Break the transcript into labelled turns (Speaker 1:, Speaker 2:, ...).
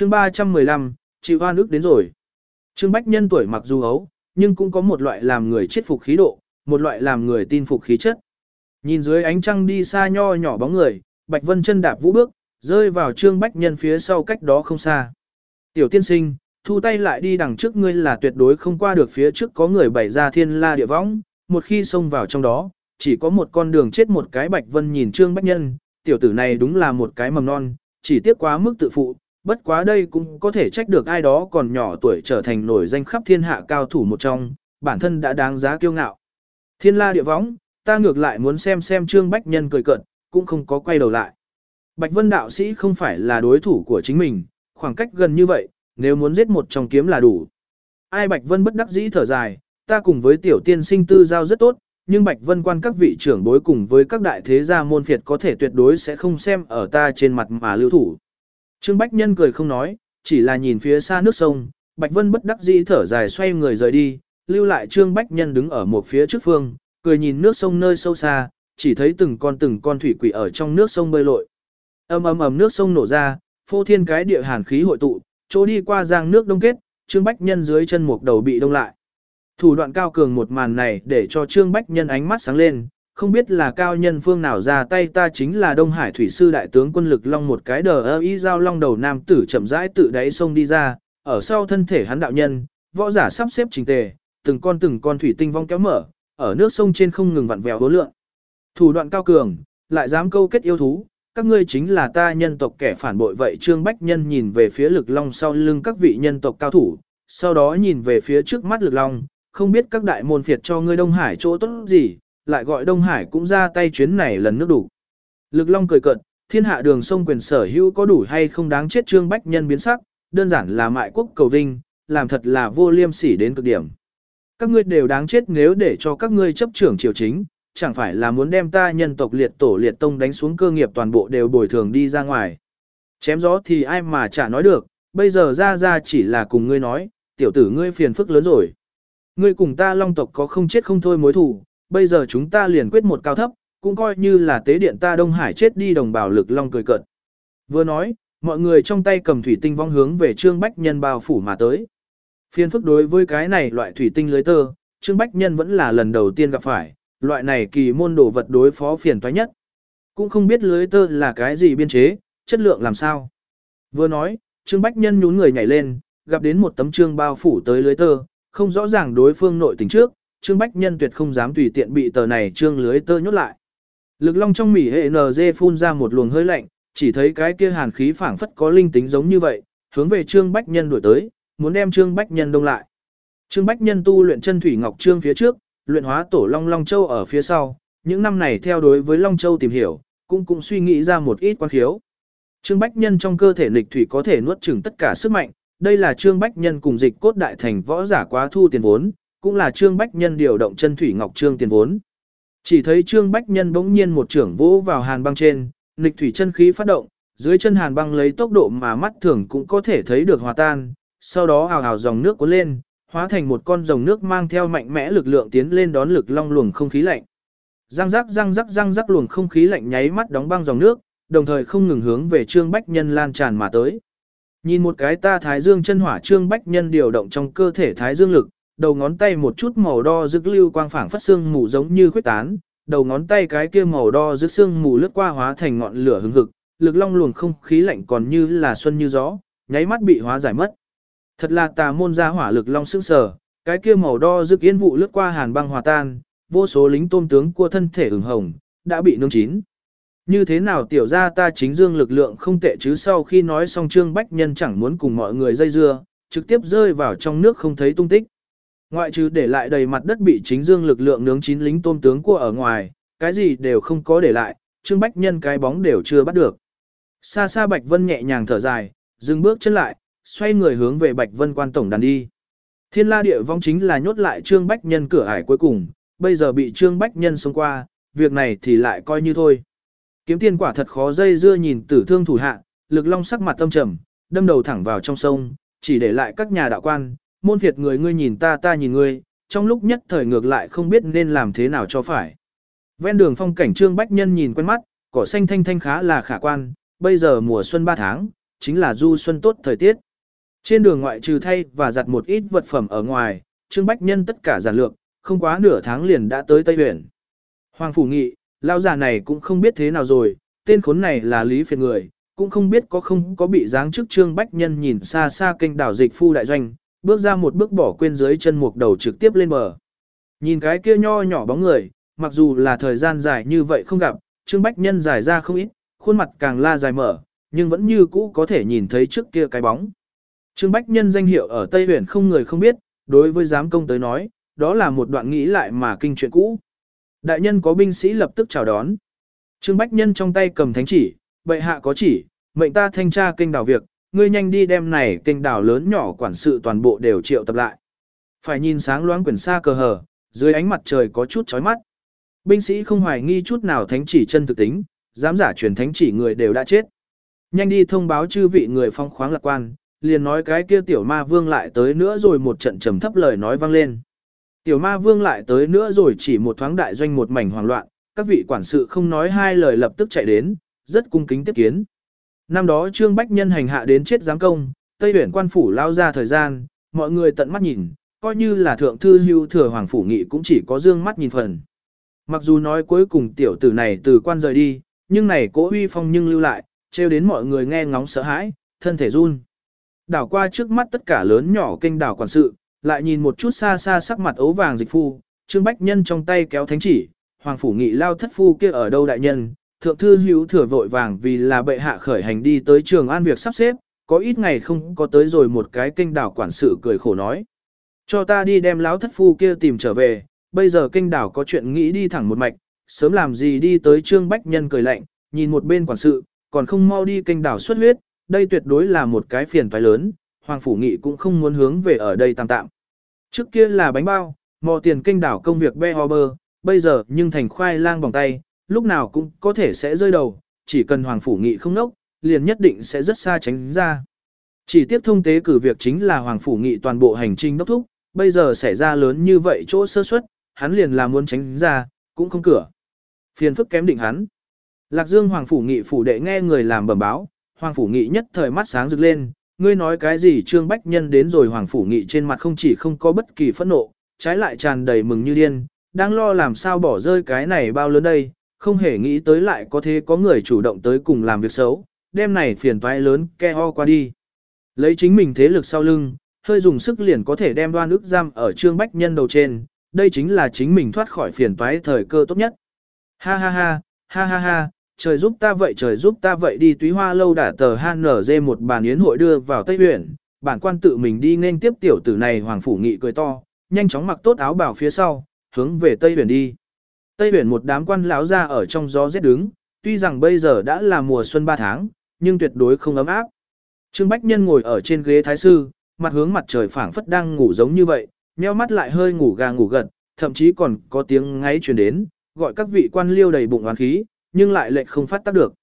Speaker 1: Chương 315, chịu oan ức đến rồi. Trương Bách Nhân tuổi mặc dù ấu, nhưng cũng có một loại làm người chết phục khí độ, một loại làm người tin phục khí chất. Nhìn dưới ánh trăng đi xa nho nhỏ bóng người, Bạch Vân chân đạp vũ bước, rơi vào Trương Bách Nhân phía sau cách đó không xa. Tiểu tiên sinh, thu tay lại đi đằng trước ngươi là tuyệt đối không qua được phía trước có người bày ra thiên la địa võng, một khi xông vào trong đó, chỉ có một con đường chết một cái. Bạch Vân nhìn Trương Bách Nhân, tiểu tử này đúng là một cái mầm non, chỉ tiếc quá mức tự phụ, bất quá đây cũng có thể trách được ai đó còn nhỏ tuổi trở thành nổi danh khắp thiên hạ cao thủ một trong, bản thân đã đáng giá kiêu ngạo. Thiên la địa võng, ta ngược lại muốn xem Trương Bách Nhân cười cợt, cũng không có quay đầu lại. Bạch Vân đạo sĩ không phải là đối thủ của chính mình, khoảng cách gần như vậy, nếu muốn giết một trong kiếm là đủ. Ai Bạch Vân bất đắc dĩ thở dài, ta cùng với tiểu tiên sinh tư giao rất tốt, nhưng Bạch Vân quan các vị trưởng bối cùng với các đại thế gia môn phiệt có thể tuyệt đối sẽ không xem ở ta trên mặt mà lưu thủ. Trương Bách Nhân cười không nói, chỉ là nhìn phía xa nước sông, Bạch Vân bất đắc dĩ thở dài xoay người rời đi, lưu lại Trương Bách Nhân đứng ở một phía trước phương, cười nhìn nước sông nơi sâu xa, chỉ thấy từng con thủy quỷ ở trong nước sông bơi lội. Ầm nước sông nổ ra, phô thiên cái địa hàn khí hội tụ, chỗ đi qua giang nước đông kết, Trương Bách Nhân dưới chân một đầu bị đông lại. Thủ đoạn cao cường một màn này để cho Trương Bách Nhân ánh mắt sáng lên, không biết là cao nhân phương nào ra tay, ta chính là Đông Hải thủy sư đại tướng quân Lực Long. Một cái đờ ơ y dao long đầu nam tử chậm rãi tự đáy sông đi ra, ở sau thân thể hắn đạo nhân, võ giả sắp xếp chỉnh tề, từng con thủy tinh vong kéo mở, ở nước sông trên không ngừng vặn vẹo hố lượng. Thủ đoạn cao cường, lại dám câu kết yêu thú, các ngươi chính là ta nhân tộc kẻ phản bội vậy. Trương Bách Nhân nhìn về phía Lực Long sau lưng các vị nhân tộc cao thủ, sau đó nhìn về phía trước mắt Lực Long, không biết các đại môn phiệt cho ngươi Đông Hải chỗ tốt gì, lại gọi Đông Hải cũng ra tay chuyến này lần nước đủ. Lực Long cười cợt, thiên hạ đường sông quyền sở hữu có đủ hay không đáng chết. Trương Bách Nhân biến sắc, đơn giản là mại quốc cầu vinh, làm thật là vô liêm sỉ đến cực điểm. Các ngươi đều đáng chết, nếu để cho các ngươi chấp trưởng triều chính, chẳng phải là muốn đem ta nhân tộc liệt tổ liệt tông đánh xuống, cơ nghiệp toàn bộ đều bồi thường đi ra ngoài. Chém gió thì ai mà chả nói được, bây giờ ra chỉ là cùng ngươi nói, tiểu tử ngươi phiền phức lớn rồi. Ngươi cùng ta Long tộc có không chết không thôi mối thù, bây giờ chúng ta liền quyết một cao thấp, cũng coi như là tế điện ta Đông Hải chết đi. Đồng bào Lực Long cười cợt. Vừa nói, mọi người trong tay cầm thủy tinh vong hướng về Trương Bách Nhân bao phủ mà tới. Phiền phức đối với cái này loại thủy tinh lưới tơ, Trương Bách Nhân vẫn là lần đầu tiên gặp phải, loại này kỳ môn đồ vật đối phó phiền toái nhất. Cũng không biết lưới tơ là cái gì biên chế, chất lượng làm sao. Vừa nói, Trương Bách Nhân nhún người nhảy lên, gặp đến một tấm trương bao phủ tới lưới tơ, không rõ ràng đối phương nội tình trước, Trương Bách Nhân tuyệt không dám tùy tiện bị tờ này trương lưới tơ nhốt lại. Lực Long trong mỉ hệ NG phun ra một luồng hơi lạnh, chỉ thấy cái kia hàn khí phảng phất có linh tính giống như vậy, hướng về Trương Bách Nhân đuổi tới, muốn đem Trương Bách Nhân đông lại. Trương Bách Nhân tu luyện chân thủy ngọc trương phía trước, luyện hóa tổ Long Long Châu ở phía sau, những năm này theo đối với Long Châu tìm hiểu, cũng suy nghĩ ra một ít quan khiếu. Trương Bách Nhân trong cơ thể nghịch thủy có thể nuốt chửng tất cả sức mạnh, đây là Trương Bách Nhân cùng Dịch Cốt đại thành võ giả quá thu tiền vốn, cũng là Trương Bách Nhân điều động chân thủy ngọc trương tiền vốn. Chỉ thấy Trương Bách Nhân bỗng nhiên một chưởng vỗ vào hàn băng trên, nghịch thủy chân khí phát động, dưới chân hàn băng lấy tốc độ mà mắt thường cũng có thể thấy được hòa tan, sau đó ào ào dòng nước cuốn lên, hóa thành một con rồng nước mang theo mạnh mẽ lực lượng tiến lên đón Lực Long luồng không khí lạnh. Răng rắc luồng không khí lạnh nháy mắt đóng băng dòng nước, đồng thời không ngừng hướng về Trương Bách Nhân lan tràn mà tới. Nhìn một cái ta thái dương chân hỏa, Trương Bách Nhân điều động trong cơ thể thái dương lực, đầu ngón tay một chút màu đo rực lưu quang phảng phất xương mù giống như khuếch tán, đầu ngón tay cái kia màu đo rực xương mù lướt qua hóa thành ngọn lửa hừng hực, Lực Long luồng không khí lạnh còn như là xuân như gió, nháy mắt bị hóa giải mất. Thật là tà môn gia hỏa. Lực Long sững sờ, cái kia màu đo rực yên vụ lướt qua hàn băng hòa tan, vô số lính tôm tướng của thân thể ửng hồng, đã bị nướng chín. Như thế nào tiểu ra ta chính dương lực lượng không tệ chứ. Sau khi nói xong Trương Bách Nhân chẳng muốn cùng mọi người dây dưa, trực tiếp rơi vào trong nước không thấy tung tích. Ngoại trừ để lại đầy mặt đất bị chính dương lực lượng nướng chín lính tôm tướng của ở ngoài, cái gì đều không có để lại, Trương Bách Nhân cái bóng đều chưa bắt được. Xa xa Bạch Vân nhẹ nhàng thở dài, dừng bước chân lại, xoay người hướng về Bạch Vân quan tổng đàn đi. Thiên la địa vong chính là nhốt lại Trương Bách Nhân cửa ải cuối cùng, bây giờ bị Trương Bách Nhân xông qua, việc này thì lại coi như thôi. Kiếm tiên quả thật khó dây dưa. Nhìn tử thương thủ hạ, Lực Long sắc mặt tâm trầm, đâm đầu thẳng vào trong sông, chỉ để lại các nhà đạo quan, môn phiệt người ngươi nhìn ta, ta nhìn ngươi, trong lúc nhất thời ngược lại không biết nên làm thế nào cho phải. Ven đường phong cảnh Trương Bách Nhân nhìn quen mắt, cỏ xanh thanh thanh khá là khả quan, bây giờ mùa xuân 3 tháng, chính là du xuân tốt thời tiết. Trên đường ngoại trừ thay và giặt một ít vật phẩm ở ngoài, Trương Bách Nhân tất cả giản lược, không quá nửa tháng liền đã tới Tây Huyền. Hoàng Phủ Nghị, lao già này cũng không biết thế nào rồi, tên khốn này là Lý Phiệt người, cũng không biết có không có bị giáng chức. Trương Bách Nhân nhìn xa xa kênh đảo Dịch Phu đại doanh, bước ra một bước bỏ quên dưới chân mục đầu trực tiếp lên bờ. Nhìn cái kia nho nhỏ bóng người, mặc dù là thời gian dài như vậy không gặp, Trương Bách Nhân dài ra không ít, khuôn mặt càng la dài mở, nhưng vẫn như cũ có thể nhìn thấy trước kia cái bóng. Trương Bách Nhân danh hiệu ở Tây Huyền không người không biết, đối với giám công tới nói, đó là một đoạn nghĩ lại mà kinh chuyện cũ. Đại nhân có binh sĩ lập tức chào đón. Trương Bách Nhân trong tay cầm thánh chỉ, bệ hạ có chỉ, mệnh ta thanh tra kênh đảo việc, ngươi nhanh đi đem này kênh đảo lớn nhỏ quản sự toàn bộ đều triệu tập lại. Phải nhìn sáng loáng quyển xa cờ hờ, dưới ánh mặt trời có chút chói mắt. Binh sĩ không hoài nghi chút nào thánh chỉ chân thực tính, dám giả truyền thánh chỉ người đều đã chết. Nhanh đi thông báo chư vị người phong khoáng lạc quan, liền nói cái kia tiểu ma vương lại tới nữa rồi. Một trận trầm thấp lời nói vang lên. Tiểu ma vương lại tới nữa rồi, chỉ một thoáng đại doanh một mảnh hoảng loạn, các vị quản sự không nói hai lời lập tức chạy đến, rất cung kính tiếp kiến. Năm đó Trương Bách Nhân hành hạ đến chết giáng công, Tây Huyền quan phủ lao ra thời gian, mọi người tận mắt nhìn, coi như là thượng thư hưu thừa Hoàng Phủ Nghị cũng chỉ có dương mắt nhìn phần. Mặc dù nói cuối cùng tiểu tử này từ quan rời đi, nhưng này cố uy phong nhưng lưu lại, trêu đến mọi người nghe ngóng sợ hãi, thân thể run. Đảo qua trước mắt tất cả lớn nhỏ kênh đảo quản sự, lại nhìn một chút xa xa sắc mặt ấu vàng Dịch Phu, Trương Bách Nhân trong tay kéo thánh chỉ, Hoàng Phủ Nghị lao thất phu kia ở đâu đại nhân, thượng thư hữu thừa vội vàng vì là bệ hạ khởi hành đi tới Trường An việc sắp xếp, có ít ngày không có tới rồi. Một cái kênh đảo quản sự cười khổ nói, cho ta đi đem lão thất phu kia tìm trở về, bây giờ kênh đảo có chuyện nghĩ đi thẳng một mạch, sớm làm gì đi tới. Trương Bách Nhân cười lạnh, nhìn một bên quản sự, còn không mau đi kênh đảo xuất huyết, đây tuyệt đối là một cái phiền toái lớn, Hoàng Phủ Nghị cũng không muốn hướng về ở đây tạm tạm. Trước kia là bánh bao, mò tiền kênh đảo công việc be ho bơ, bây giờ nhưng thành khoai lang bằng tay, lúc nào cũng có thể sẽ rơi đầu, chỉ cần Hoàng Phủ Nghị không nốc, liền nhất định sẽ rất xa tránh ra. Chỉ tiếp thông tế cử việc chính là Hoàng Phủ Nghị toàn bộ hành trình đốc thúc, bây giờ xảy ra lớn như vậy chỗ sơ suất, hắn liền là muốn tránh ra, cũng không cửa. Phiền phức kém định hắn. Lạc Dương Hoàng Phủ Nghị phủ đệ nghe người làm bẩm báo, Hoàng Phủ Nghị nhất thời mắt sáng rực lên, ngươi nói cái gì? Trương Bách Nhân đến rồi. Hoàng Phủ Nghị trên mặt không chỉ không có bất kỳ phẫn nộ, trái lại tràn đầy mừng như điên, đang lo làm sao bỏ rơi cái này bao lớn đây, không hề nghĩ tới lại có thế có người chủ động tới cùng làm việc xấu, đêm này phiền toái lớn ke ho qua đi. Lấy chính mình thế lực sau lưng, hơi dùng sức liền có thể đem Đoan Ức giam ở Trương Bách Nhân đầu trên, đây chính là chính mình thoát khỏi phiền toái thời cơ tốt nhất. Ha ha ha, ha ha ha, trời giúp ta vậy, trời giúp ta vậy. Đi Túy Hoa lâu đã tờ HNZ một bàn yến hội đưa vào Tây Huyền, bản quan tự mình đi nên tiếp tiểu tử này. Hoàng Phủ Nghị cười to, nhanh chóng mặc tốt áo bào phía sau, hướng về Tây Huyền đi. Tây Huyền một đám quan lão ra ở trong gió rét đứng, tuy rằng bây giờ đã là mùa xuân 3 tháng, nhưng tuyệt đối không ấm áp. Trương Bách Nhân ngồi ở trên ghế thái sư, mặt hướng mặt trời phảng phất đang ngủ giống như vậy, nheo mắt lại hơi ngủ gà ngủ gật, thậm chí còn có tiếng ngáy truyền đến, gọi các vị quan liêu đầy bụng oán khí, nhưng lại lệnh không phát tác được.